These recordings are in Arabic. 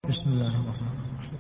بسم الله الرحمن الرحيم.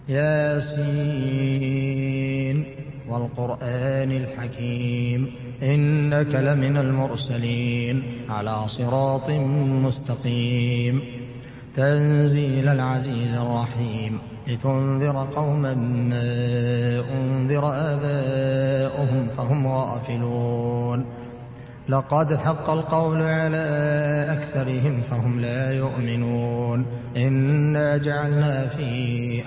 ياسين والقرآن الحكيم إنك لمن المرسلين على صراط مستقيم تنزيل العزيز الرحيم لتنذر قوما ما أنذر آباؤهم فهم غافلون لقد حق القول على أكثرهم فهم لا يؤمنون إنا جعلنا في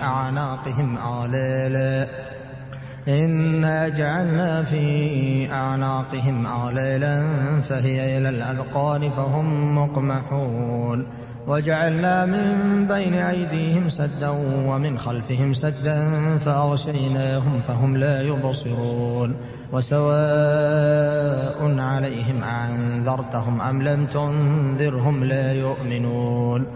أعناقهم أغلالا فهي إلى الأذقان فهم مقمحون وجعلنا من بين أيديهم سدا ومن خلفهم سدا فأغشيناهم فهم لا يبصرون وسواء عليهم أنذرتهم أم لم تنذرهم لا يؤمنون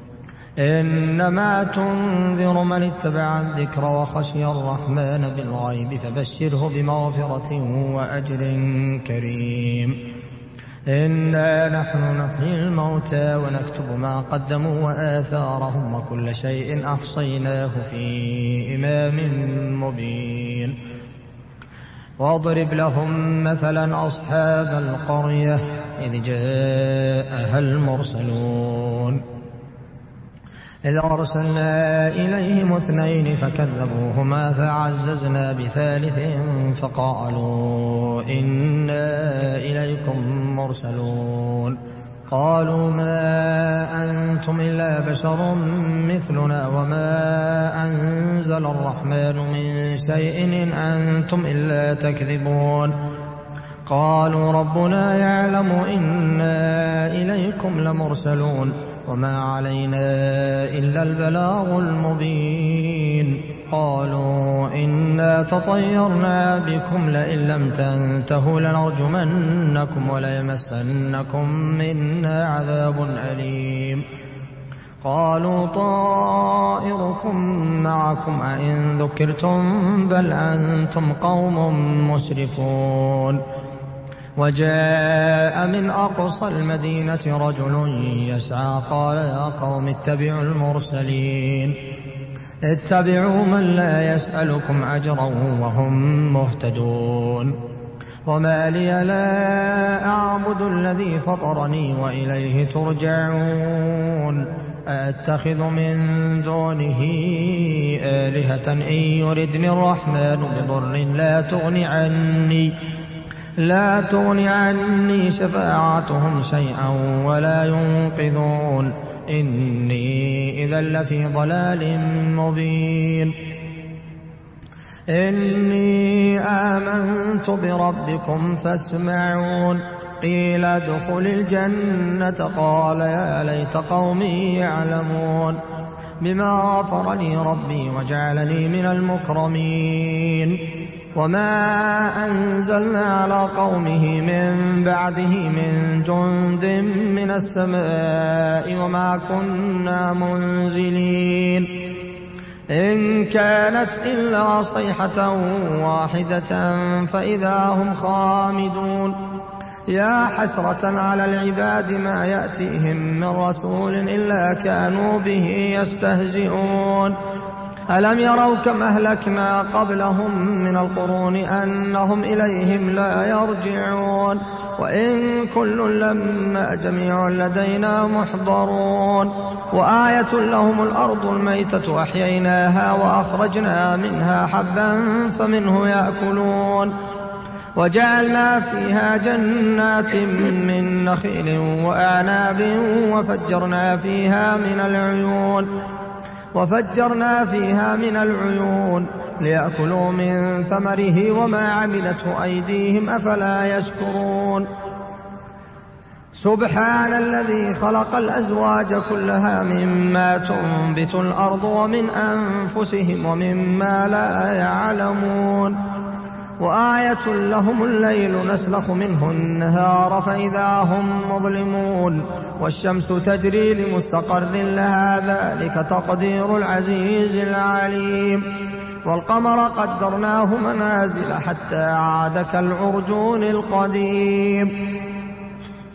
إنما تنذر من اتبع الذكر وخشي الرحمن بالغيب فبشره بمغفرة وأجر كريم إنا نحن نحيي الموتى ونكتب ما قدموا وآثارهم وكل شيء أحصيناه في إمام مبين واضرب لهم مثلا أصحاب القرية إذ جاءها المرسلون إذ أرسلنا إليهم 2 فكذبوهما فعززنا بثالث فقالوا إنا إليكم مرسلون قالوا ما أنتم إلا بشر مثلنا وما أنزل الرحمن من شيء إن أنتم إلا تكذبون قالوا ربنا يعلم إنا إليكم لمرسلون وما علينا إلا البلاغ المبين قالوا إنا تطيرنا بكم لئن لم تنتهوا لنرجمنكم وليمسنكم منا عذاب أليم قالوا طائركم معكم أئن ذكرتم بل أنتم قوم مسرفون وجاء من أقصى المدينة رجل يسعى قال يا قوم اتبعوا المرسلين اتبعوا من لا يسألكم أجرا وهم مهتدون وما لي لا أعبد الذي فطرني وإليه ترجعون أتخذ من دونه آلهة إن يردني الرحمن بضر لا تغني عني شفاعتهم شيئا ولا ينقذون إني إذا لفي ضلال مبين إني آمنت بربكم فاسمعون قيل ادخل الجنة قال يا ليت قومي يعلمون بما غفر لي ربي وجعلني من المكرمين وما أنزلنا على قومه من بعده من جند من السماء وما كنا منزلين إن كانت إلا صيحة واحدة فإذا هم خامدون يا حسرة على العباد ما يأتيهم من رسول إلا كانوا به يستهزئون ألم يروا كم أهلكنا قبلهم من القرون أنهم إليهم لا يرجعون وإن كل لما جميع لدينا محضرون وآية لهم الأرض الميتة أحييناها وأخرجنا منها حبا فمنه يأكلون وجعلنا فيها جنات من نخيل وأعناب وفجرنا فيها من العيون ليأكلوا من ثمره وما عملته أيديهم أفلا يشكرون سبحان الذي خلق الأزواج كلها مما تنبت الأرض ومن أنفسهم ومما لا يعلمون وآية لهم الليل نسلخ منه النهار فإذا هم مظلمون والشمس تجري لمستقر لها ذلك تقدير العزيز العليم والقمر قدرناه منازل حتى عاد كالعرجون القديم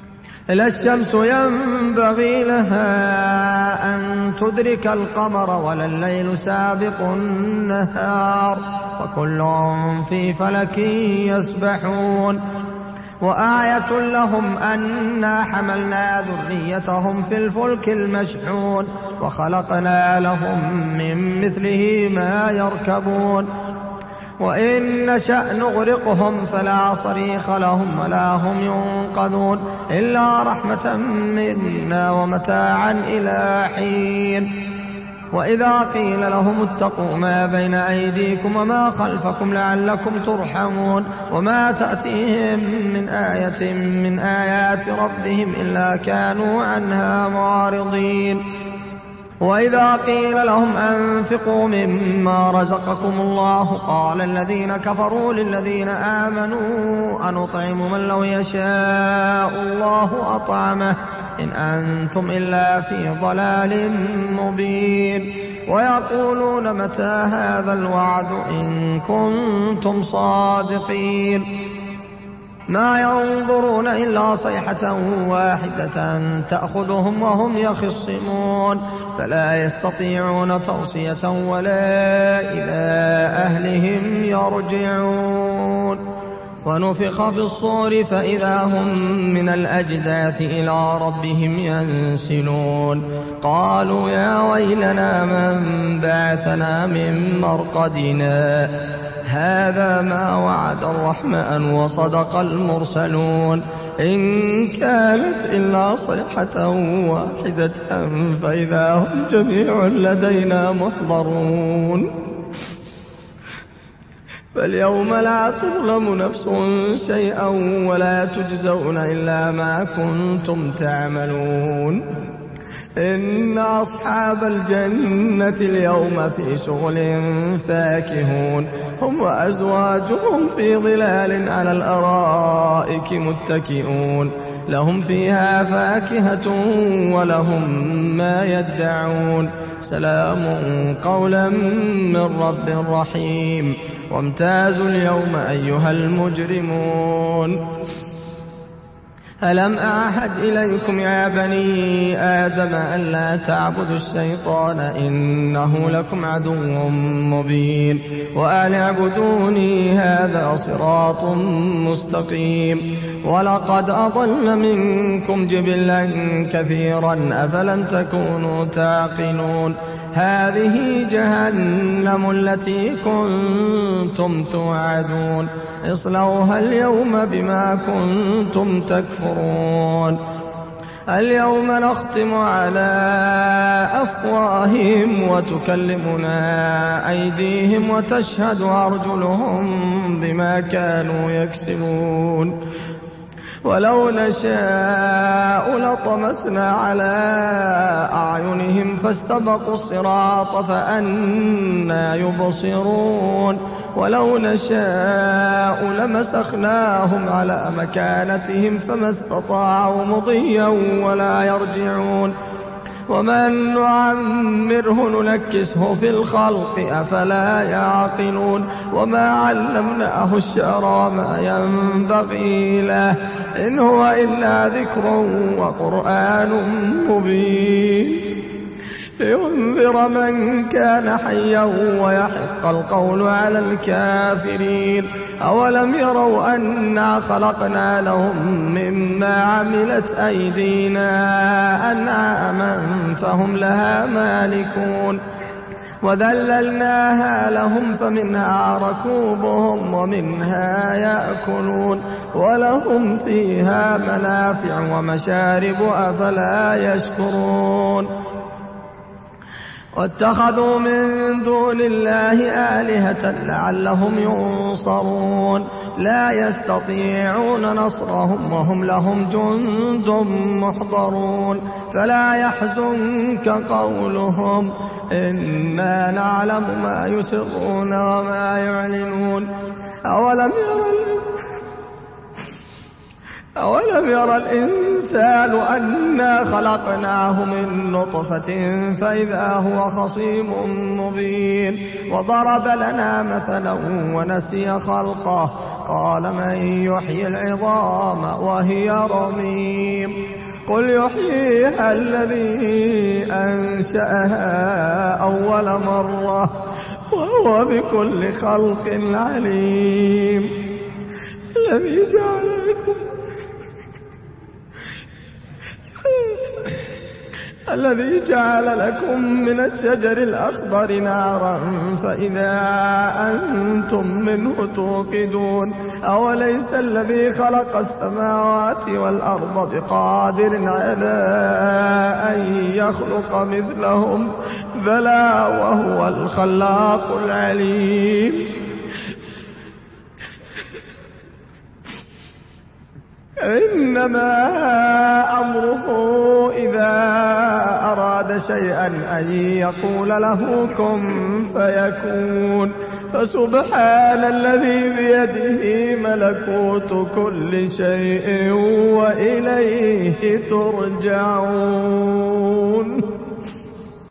لا الشمس ينبغي لها أن تدرك القمر ولا الليل سابق النهار وكل في فلك يسبحون وآية لهم أنا حملنا ذريتهم في الفلك المشحون وخلقنا لهم من مثله ما يركبون وإن نشأ نغرقهم فلا صريخ لهم ولا هم ينقذون إلا رحمة منا ومتاعا إلى حين وإذا قيل لهم اتقوا ما بين أيديكم وما خلفكم لعلكم ترحمون وما تأتيهم من آية من آيات ربهم إلا كانوا عنها معرضين وإذا قيل لهم أنفقوا مما رزقكم الله قال الذين كفروا للذين آمنوا أنطعم من لو يشاء الله أطعمه إن أنتم إلا في ضلال مبين ويقولون متى هذا الوعد إن كنتم صادقين ما ينظرون إلا صيحة واحدة تأخذهم وهم يخصمون فلا يستطيعون توصية ولا إلى أهلهم يرجعون ونفخ في الصور فإذا هم من الأجداث إلى ربهم ينسلون قالوا يا ويلنا من بعثنا من مرقدنا هذا ما وعد الرحمن وصدق المرسلون إن كانت إلا صيحة واحدة فإذا هم جميع لدينا محضرون فاليوم لا تظلم نفس شيئا ولا تجزون إلا ما كنتم تعملون إن أصحاب الجنة اليوم في شغل فاكهون هم وأزواجهم في ظلال على الأرائك متكئون لهم فيها فاكهة ولهم ما يدعون سلام قولا من رب رحيم وامتازوا اليوم أيها المجرمون ألم أعهد إليكم يا بني آدم ألا تعبدوا الشيطان إنه لكم عدو مبين وأن اعبدوني هذا صراط مستقيم ولقد أضل منكم جبلا كثيرا أفلم تكونوا تعقلون هذه جهنم التي كنتم توعدون اصلوها اليوم بما كنتم تكفرون اليوم نختم على أفواههم وتكلمنا أيديهم وتشهد أرجلهم بما كانوا يكسبون ولو نشاء لطمسنا على أعينهم فاستبقوا الصراط فأنى يبصرون ولو نشاء لمسخناهم على مكانتهم فما استطاعوا مضيا ولا يرجعون ومن نعمره ننكسه في الخلق أفلا يعقلون وما علمناه الشعر وما ينبغي له إن هو إلا ذكر وقرآن مبين لينذر من كان حيا ويحق القول على الكافرين أولم يروا أنا خلقنا لهم مما عملت أيدينا أنعاما فهم لها مالكون وذللناها لهم فمنها ركوبهم ومنها يأكلون ولهم فيها منافع ومشارب أفلا يشكرون واتخذوا من دون الله آلهة لعلهم ينصرون لا يستطيعون نصرهم وهم لهم جند محضرون فلا يحزنك قولهم إنا نعلم ما يسرون وما يعلنون أولم يرى الإنسان أنا خلقناه من نطفة فإذا هو خصيم مبين وضرب لنا مثلا ونسي خلقه قال من يحيي العظام وهي رميم قل يحييها الذي أنشأها أول مرة وهو بكل خلق عليم. الذي جعل لكم من الشجر الأخضر نارا فإذا أنتم منه توقدون. أوليس الذي خلق السماوات والأرض بقادر على أن يخلق مثلهم؟ بلى وهو الخلاق العليم. إنما أمره إذا أراد شيئا أن يقول له كن فيكون. فسبحان الذي بيده ملكوت كل شيء وإليه ترجعون.